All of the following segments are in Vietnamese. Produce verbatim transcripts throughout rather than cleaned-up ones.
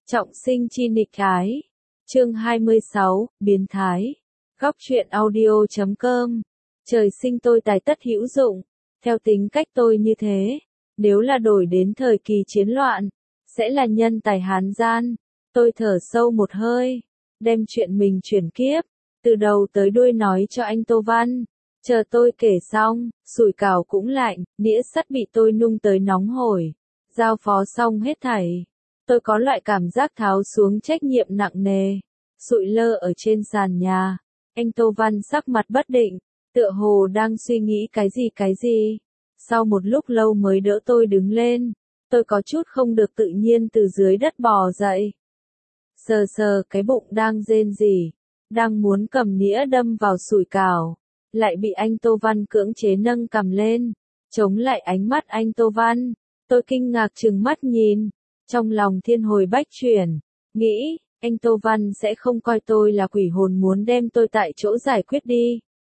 Trọng sinh chi nghịch ái. Chương hai mươi sáu, biến thái. Góc truyện audio chấm com. Trời sinh tôi tài tất hữu dụng. Theo tính cách tôi như thế, nếu là đổi đến thời kỳ chiến loạn, sẽ là nhân tài hán gian. Tôi thở sâu một hơi, đem chuyện mình chuyển kiếp, từ đầu tới đuôi nói cho anh Tô Văn. Chờ tôi kể xong, sủi cảo cũng lạnh, đĩa sắt bị tôi nung tới nóng hổi. Giao phó xong hết thảy, tôi có loại cảm giác tháo xuống trách nhiệm nặng nề, sụi lơ ở trên sàn nhà. Anh Tô Văn sắc mặt bất định, tựa hồ đang suy nghĩ cái gì cái gì. Sau một lúc lâu mới đỡ tôi đứng lên, tôi có chút không được tự nhiên từ dưới đất bò dậy. Sờ sờ cái bụng đang rên rỉ, đang muốn cầm nĩa đâm vào sủi cảo, lại bị anh Tô Văn cưỡng chế nâng cầm lên, chống lại ánh mắt anh Tô Văn. Tôi kinh ngạc trừng mắt nhìn, trong lòng thiên hồi bách chuyển, nghĩ, anh Tô Văn sẽ không coi tôi là quỷ hồn muốn đem tôi tại chỗ giải quyết đi.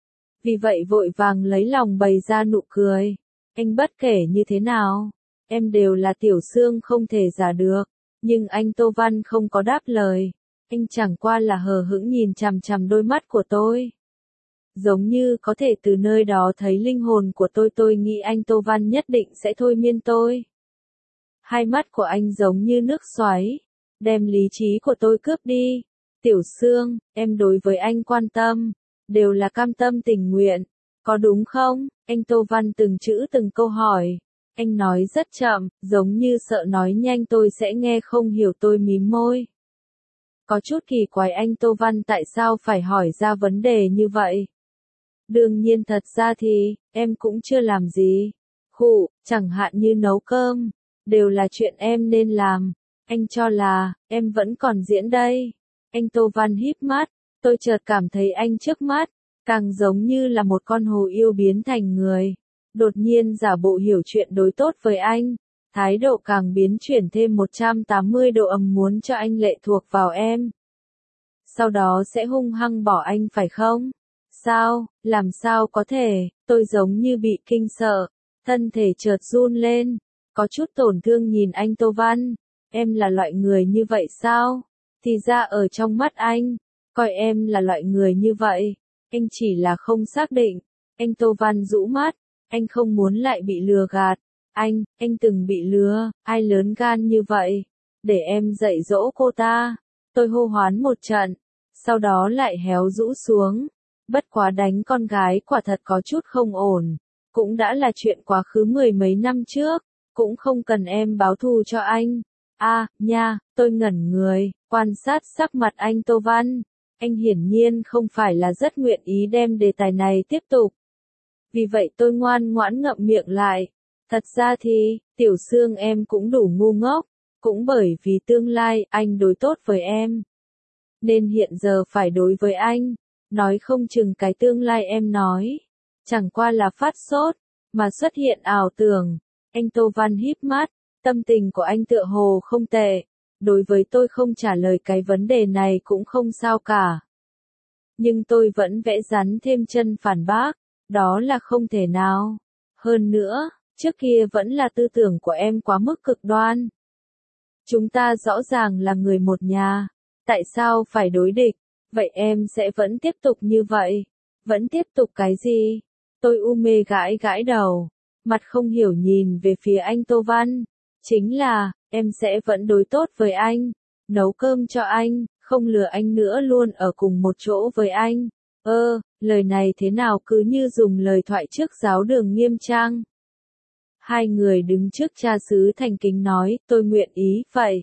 Vì vậy vội vàng lấy lòng bày ra nụ cười. Anh bất kể như thế nào, em đều là tiểu xương không thể giả được. Nhưng anh Tô Văn không có đáp lời. Anh chẳng qua là hờ hững nhìn chằm chằm đôi mắt của tôi. Giống như có thể từ nơi đó thấy linh hồn của tôi. Tôi nghĩ anh Tô Văn nhất định sẽ thôi miên tôi. Hai mắt của anh giống như nước xoáy, đem lý trí của tôi cướp đi. Tiểu Sương, em đối với anh quan tâm, đều là cam tâm tình nguyện, có đúng không? Anh Tô Văn từng chữ từng câu hỏi. Anh nói rất chậm, giống như sợ nói nhanh tôi sẽ nghe không hiểu. Tôi mím môi. Có chút kỳ quái anh Tô Văn tại sao phải hỏi ra vấn đề như vậy. Đương nhiên thật ra thì, em cũng chưa làm gì. Khụ, chẳng hạn như nấu cơm, đều là chuyện em nên làm. Anh cho là, em vẫn còn diễn đây. Anh Tô Văn híp mắt, tôi chợt cảm thấy anh trước mắt, càng giống như là một con hồ yêu biến thành người. Đột nhiên giả bộ hiểu chuyện đối tốt với anh, thái độ càng biến chuyển thêm một trăm tám mươi độ ầm muốn cho anh lệ thuộc vào em. Sau đó sẽ hung hăng bỏ anh phải không? Sao, làm sao có thể, tôi giống như bị kinh sợ, thân thể chợt run lên, có chút tổn thương nhìn anh Tô Văn. Em là loại người như vậy sao? Thì ra ở trong mắt anh, coi em là loại người như vậy, anh chỉ là không xác định. Anh Tô Văn rũ mắt, anh không muốn lại bị lừa gạt. Anh, anh từng bị lừa, ai lớn gan như vậy? Để em dạy dỗ cô ta. Tôi hô hoán một trận, sau đó lại héo rũ xuống. Bất quá đánh con gái quả thật có chút không ổn, cũng đã là chuyện quá khứ mười mấy năm trước, cũng không cần em báo thù cho anh. A, à, nha, tôi ngẩn người, quan sát sắc mặt anh Tô Văn. Anh hiển nhiên không phải là rất nguyện ý đem đề tài này tiếp tục. Vì vậy tôi ngoan ngoãn ngậm miệng lại. Thật ra thì, Tiểu Sương em cũng đủ ngu ngốc, cũng bởi vì tương lai anh đối tốt với em, nên hiện giờ phải đối với anh. Nói không chừng cái tương lai em nói, chẳng qua là phát sốt, mà xuất hiện ảo tưởng. Anh Tô Văn híp mắt, tâm tình của anh tựa hồ không tệ. Đối với tôi không trả lời cái vấn đề này cũng không sao cả. Nhưng tôi vẫn vẽ rắn thêm chân phản bác, đó là không thể nào. Hơn nữa, trước kia vẫn là tư tưởng của em quá mức cực đoan. Chúng ta rõ ràng là người một nhà, tại sao phải đối địch? Vậy em sẽ vẫn tiếp tục như vậy? Vẫn tiếp tục cái gì? Tôi u mê gãi gãi đầu, mặt không hiểu nhìn về phía anh Tô Văn. Chính là, em sẽ vẫn đối tốt với anh, nấu cơm cho anh, không lừa anh nữa, luôn ở cùng một chỗ với anh. Ơ, lời này thế nào cứ như dùng lời thoại trước giáo đường nghiêm trang. Hai người đứng trước cha xứ thành kính nói, tôi nguyện ý, vậy.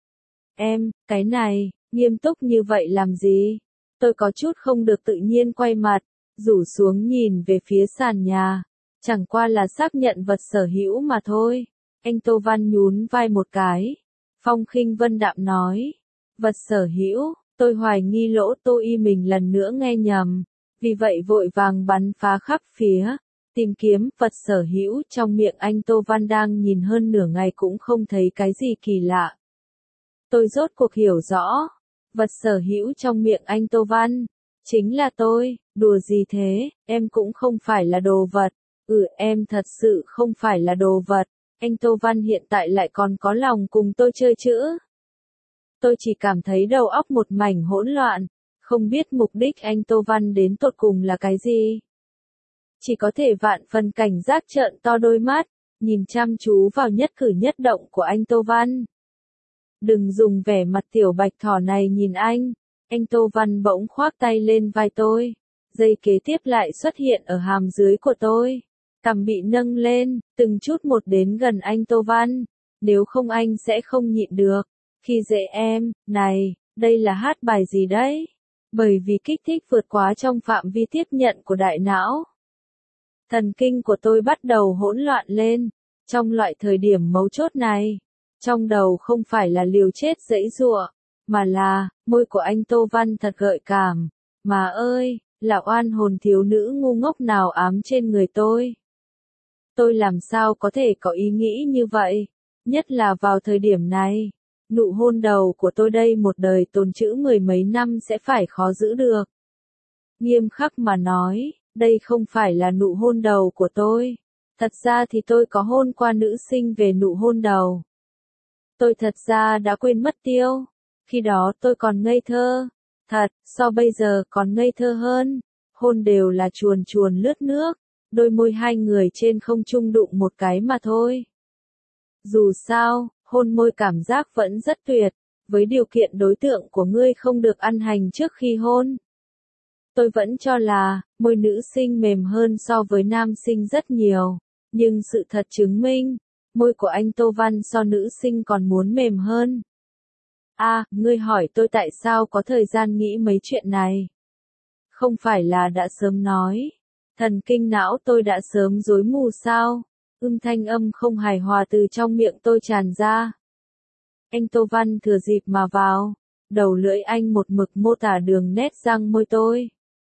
Em, cái này, nghiêm túc như vậy làm gì? Tôi có chút không được tự nhiên quay mặt, rủ xuống nhìn về phía sàn nhà. Chẳng qua là xác nhận vật sở hữu mà thôi. Anh Tô Văn nhún vai một cái. Phong khinh vân đạm nói. Vật sở hữu, tôi hoài nghi lỗ tô y mình lần nữa nghe nhầm. Vì vậy vội vàng bắn phá khắp phía. Tìm kiếm vật sở hữu trong miệng anh Tô Văn đang nhìn hơn nửa ngày cũng không thấy cái gì kỳ lạ. Tôi rốt cuộc hiểu rõ. Vật sở hữu trong miệng anh Tô Văn chính là tôi. Đùa gì thế, em cũng không phải là đồ vật. Ừ, em thật sự không phải là đồ vật. Anh Tô Văn hiện tại lại còn có lòng cùng tôi chơi chữ. Tôi chỉ cảm thấy đầu óc một mảnh hỗn loạn, không biết mục đích anh Tô Văn đến tột cùng là cái gì. Chỉ có thể vạn phần cảnh giác trợn to đôi mắt, nhìn chăm chú vào nhất cử nhất động của anh Tô Văn. Đừng dùng vẻ mặt tiểu bạch thỏ này nhìn anh. Anh Tô Văn bỗng khoác tay lên vai tôi. Giây kế tiếp lại xuất hiện ở hàm dưới của tôi. Cằm bị nâng lên, từng chút một đến gần anh Tô Văn. Nếu không anh sẽ không nhịn được. Khi dễ em, này, đây là hát bài gì đấy? Bởi vì kích thích vượt quá trong phạm vi tiếp nhận của đại não. Thần kinh của tôi bắt đầu hỗn loạn lên. Trong loại thời điểm mấu chốt này, trong đầu không phải là liều chết giãy giụa, mà là, môi của anh Tô Văn thật gợi cảm. Mà ơi, là oan hồn thiếu nữ ngu ngốc nào ám trên người tôi. Tôi làm sao có thể có ý nghĩ như vậy, nhất là vào thời điểm này. Nụ hôn đầu của tôi đây một đời tồn trữ mười mấy năm sẽ phải khó giữ được. Nghiêm khắc mà nói, đây không phải là nụ hôn đầu của tôi. Thật ra thì tôi có hôn qua nữ sinh về nụ hôn đầu. Tôi thật ra đã quên mất tiêu. Khi đó tôi còn ngây thơ. Thật, so bây giờ còn ngây thơ hơn. Hôn đều là chuồn chuồn lướt nước. Đôi môi hai người trên không trung đụng một cái mà thôi. Dù sao, hôn môi cảm giác vẫn rất tuyệt. Với điều kiện đối tượng của ngươi không được ăn hành trước khi hôn. Tôi vẫn cho là, môi nữ sinh mềm hơn so với nam sinh rất nhiều. Nhưng sự thật chứng minh, môi của anh Tô Văn so nữ sinh còn muốn mềm hơn. À, ngươi hỏi tôi tại sao có thời gian nghĩ mấy chuyện này. Không phải là đã sớm nói. Thần kinh não tôi đã sớm rối mù sao? Âm thanh âm không hài hòa từ trong miệng tôi tràn ra. Anh Tô Văn thừa dịp mà vào. Đầu lưỡi anh một mực mô tả đường nét răng môi tôi.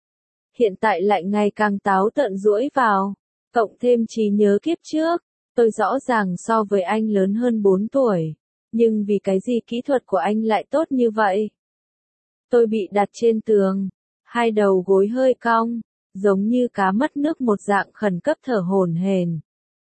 Hiện tại lại ngày càng táo tợn duỗi vào. Cộng thêm trí nhớ kiếp trước. Tôi rõ ràng so với anh lớn hơn bốn tuổi. Nhưng vì cái gì kỹ thuật của anh lại tốt như vậy? Tôi bị đặt trên tường. Hai đầu gối hơi cong. Giống như cá mất nước một dạng khẩn cấp thở hổn hển.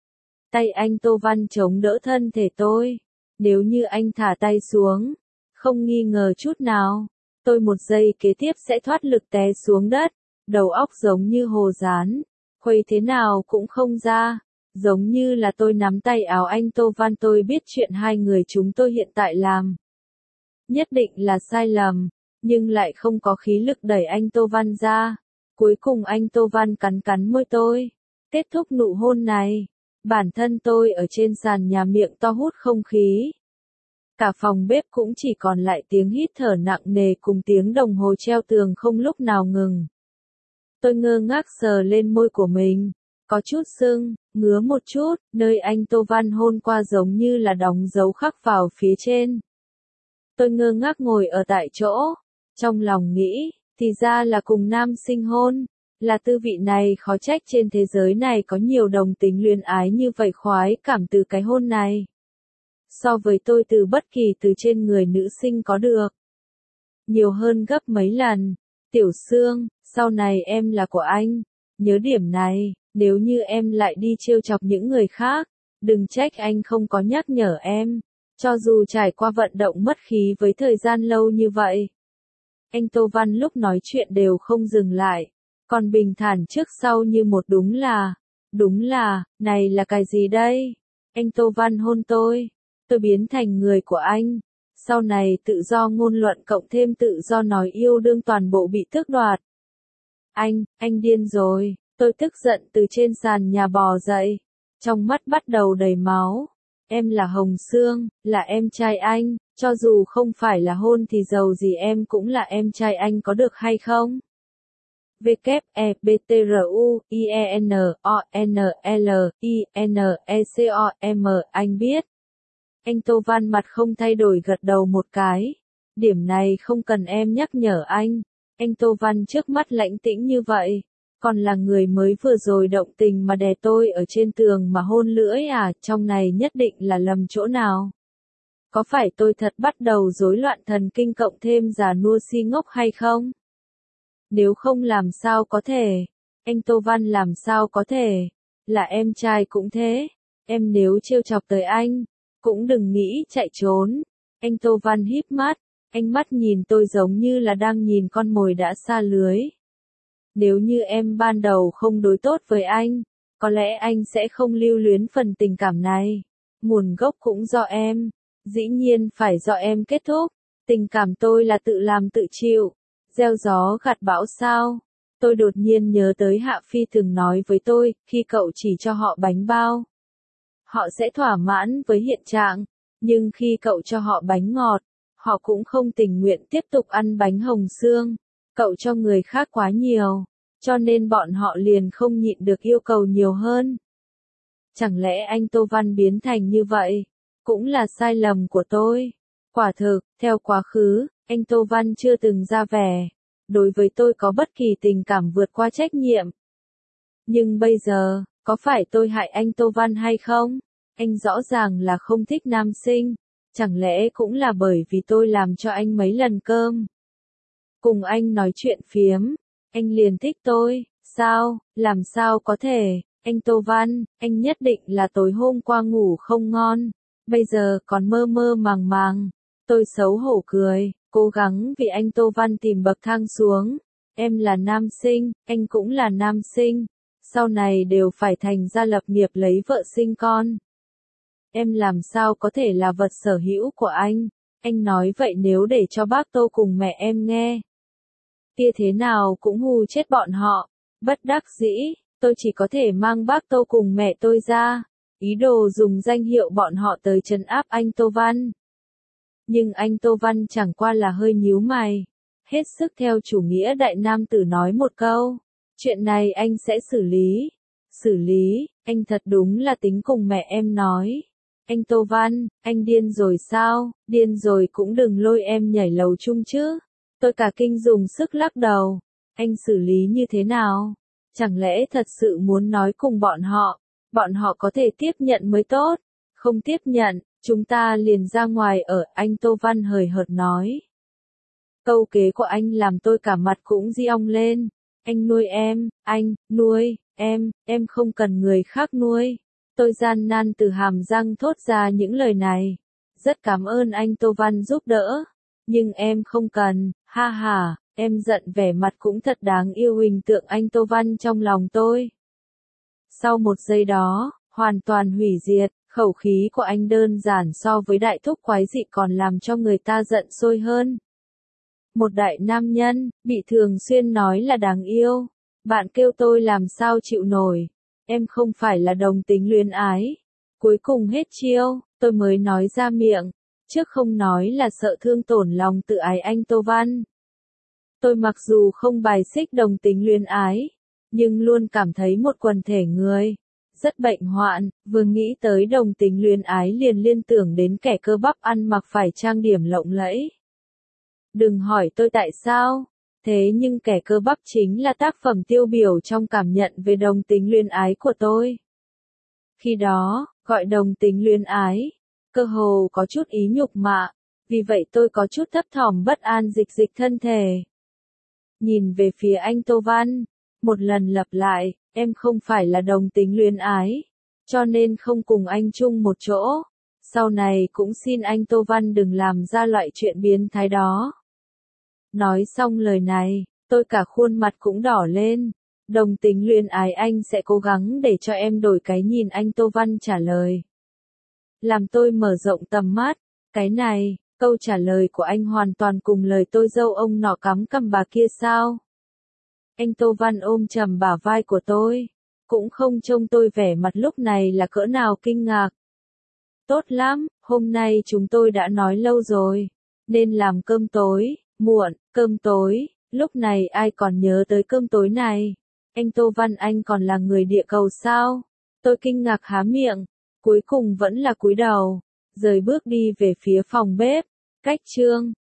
Tay anh Tô Văn chống đỡ thân thể tôi. Nếu như anh thả tay xuống, không nghi ngờ chút nào, tôi một giây kế tiếp sẽ thoát lực té xuống đất, đầu óc giống như hồ dán, khuây thế nào cũng không ra, giống như là tôi nắm tay áo anh Tô Văn. Tôi biết chuyện hai người chúng tôi hiện tại làm nhất định là sai lầm, nhưng lại không có khí lực đẩy anh Tô Văn ra. Cuối cùng anh Tô Văn cắn cắn môi tôi, kết thúc nụ hôn này. Bản thân tôi ở trên sàn nhà miệng to hút không khí. Cả phòng bếp cũng chỉ còn lại tiếng hít thở nặng nề cùng tiếng đồng hồ treo tường không lúc nào ngừng. Tôi ngơ ngác sờ lên môi của mình, có chút sưng, ngứa một chút, nơi anh Tô Văn hôn qua giống như là đóng dấu khắc vào phía trên. Tôi ngơ ngác ngồi ở tại chỗ, trong lòng nghĩ, thì ra là cùng nam sinh hôn. Là tư vị này khó trách trên thế giới này có nhiều đồng tính luyến ái như vậy khoái cảm từ cái hôn này. So với tôi từ bất kỳ từ trên người nữ sinh có được. Nhiều hơn gấp mấy lần. Tiểu Sương, sau này em là của anh. Nhớ điểm này, nếu như em lại đi trêu chọc những người khác, đừng trách anh không có nhắc nhở em. Cho dù trải qua vận động mất khí với thời gian lâu như vậy. Anh Tô Văn lúc nói chuyện đều không dừng lại. Còn bình thản trước sau như một đúng là, đúng là, này là cái gì đây? Anh Tô Văn hôn tôi, tôi biến thành người của anh. Sau này tự do ngôn luận cộng thêm tự do nói yêu đương toàn bộ bị tước đoạt. Anh, anh điên rồi, tôi tức giận từ trên sàn nhà bò dậy. Trong mắt bắt đầu đầy máu. Em là Hồng Sương, là em trai anh, cho dù không phải là hôn thì dầu gì em cũng là em trai anh có được hay không? W E B T R U I E N O N L I N E C O M. Anh biết. Anh Tô Văn mặt không thay đổi gật đầu một cái. Điểm này không cần em nhắc nhở anh. Anh Tô Văn trước mắt lãnh tĩnh như vậy. Còn là người mới vừa rồi động tình mà đè tôi ở trên tường mà hôn lưỡi à, trong này nhất định là lầm chỗ nào. Có phải tôi thật bắt đầu rối loạn thần kinh cộng thêm già nua si ngốc hay không? Nếu không làm sao có thể, anh Tô Văn làm sao có thể, là em trai cũng thế, em nếu trêu chọc tới anh, cũng đừng nghĩ chạy trốn. Anh Tô Văn híp mắt, Anh mắt nhìn tôi giống như là đang nhìn con mồi đã sa lưới. Nếu như em ban đầu không đối tốt với anh, có lẽ anh sẽ không lưu luyến phần tình cảm này. Nguồn gốc cũng do em, dĩ nhiên phải do em kết thúc. Tình cảm tôi là tự làm tự chịu, gieo gió gặt bão sao. Tôi đột nhiên nhớ tới Hạ Phi từng nói với tôi, khi cậu chỉ cho họ bánh bao, họ sẽ thỏa mãn với hiện trạng, nhưng khi cậu cho họ bánh ngọt, họ cũng không tình nguyện tiếp tục ăn bánh hồng xương. Cậu cho người khác quá nhiều, cho nên bọn họ liền không nhịn được yêu cầu nhiều hơn. Chẳng lẽ anh Tô Văn biến thành như vậy? Cũng là sai lầm của tôi. Quả thực, theo quá khứ, anh Tô Văn chưa từng ra vẻ đối với tôi có bất kỳ tình cảm vượt qua trách nhiệm. Nhưng bây giờ, có phải tôi hại anh Tô Văn hay không? Anh rõ ràng là không thích nam sinh, chẳng lẽ cũng là bởi vì tôi làm cho anh mấy lần cơm? Cùng anh nói chuyện phiếm, anh liền thích tôi, sao, làm sao có thể, anh Tô Văn, anh nhất định là tối hôm qua ngủ không ngon, bây giờ còn mơ mơ màng màng. Tôi xấu hổ cười, cố gắng vì anh Tô Văn tìm bậc thang xuống. Em là nam sinh, anh cũng là nam sinh, sau này đều phải thành gia lập nghiệp lấy vợ sinh con. Em làm sao có thể là vật sở hữu của anh? Anh nói vậy nếu để cho bác Tô cùng mẹ em nghe, kia thế nào cũng hù chết bọn họ. Bất đắc dĩ, tôi chỉ có thể mang bác Tô cùng mẹ tôi ra, ý đồ dùng danh hiệu bọn họ tới trấn áp anh Tô Văn. Nhưng anh Tô Văn chẳng qua là hơi nhíu mày, hết sức theo chủ nghĩa đại nam tử nói một câu, chuyện này anh sẽ xử lý. Xử lý, anh thật đúng là tính cùng mẹ em nói. Anh Tô Văn, anh điên rồi sao? Điên rồi cũng đừng lôi em nhảy lầu chung chứ. Tôi cả kinh dùng sức lắc đầu. Anh xử lý như thế nào? Chẳng lẽ thật sự muốn nói cùng bọn họ, bọn họ có thể tiếp nhận mới tốt. Không tiếp nhận, chúng ta liền ra ngoài ở, anh Tô Văn hời hợt nói. Câu kế của anh làm tôi cả mặt cũng di ong lên. Anh nuôi em, anh, nuôi, em, em không cần người khác nuôi. Tôi gian nan từ hàm răng thốt ra những lời này. Rất cảm ơn anh Tô Văn giúp đỡ. Nhưng em không cần, ha ha, em giận vẻ mặt cũng thật đáng yêu hình tượng anh Tô Văn trong lòng tôi. Sau một giây đó, hoàn toàn hủy diệt, khẩu khí của anh đơn giản so với đại thúc quái dị còn làm cho người ta giận sôi hơn. Một đại nam nhân, bị thường xuyên nói là đáng yêu. Bạn kêu tôi làm sao chịu nổi. Em không phải là đồng tính luyến ái. Cuối cùng hết chiêu, tôi mới nói ra miệng. Trước không nói là sợ thương tổn lòng tự ái anh Tô Văn. Tôi mặc dù không bài xích đồng tính luyến ái, nhưng luôn cảm thấy một quần thể người rất bệnh hoạn, vừa nghĩ tới đồng tính luyến ái liền liên tưởng đến kẻ cơ bắp ăn mặc phải trang điểm lộng lẫy. Đừng hỏi tôi tại sao, thế nhưng kẻ cơ bắp chính là tác phẩm tiêu biểu trong cảm nhận về đồng tính luyến ái của tôi. Khi đó, gọi đồng tính luyến ái, cơ hồ có chút ý nhục mạ, vì vậy tôi có chút thấp thỏm bất an dịch dịch thân thể. Nhìn về phía anh Tô Văn, một lần lặp lại, em không phải là đồng tính luyến ái, cho nên không cùng anh chung một chỗ. Sau này cũng xin anh Tô Văn đừng làm ra loại chuyện biến thái đó. Nói xong lời này, tôi cả khuôn mặt cũng đỏ lên. Đồng tính luyến ái anh sẽ cố gắng để cho em đổi cái nhìn, anh Tô Văn trả lời. Làm tôi mở rộng tầm mắt, cái này, câu trả lời của anh hoàn toàn cùng lời tôi dâu ông nọ cắm cằm bà kia sao? Anh Tô Văn ôm chầm bả vai của tôi, cũng không trông tôi vẻ mặt lúc này là cỡ nào kinh ngạc. Tốt lắm, hôm nay chúng tôi đã nói lâu rồi, nên làm cơm tối, muộn, cơm tối, lúc này ai còn nhớ tới cơm tối này? Anh Tô Văn anh còn là người địa cầu sao? Tôi kinh ngạc há miệng, cuối cùng vẫn là cúi đầu, rời bước đi về phía phòng bếp, cách chương.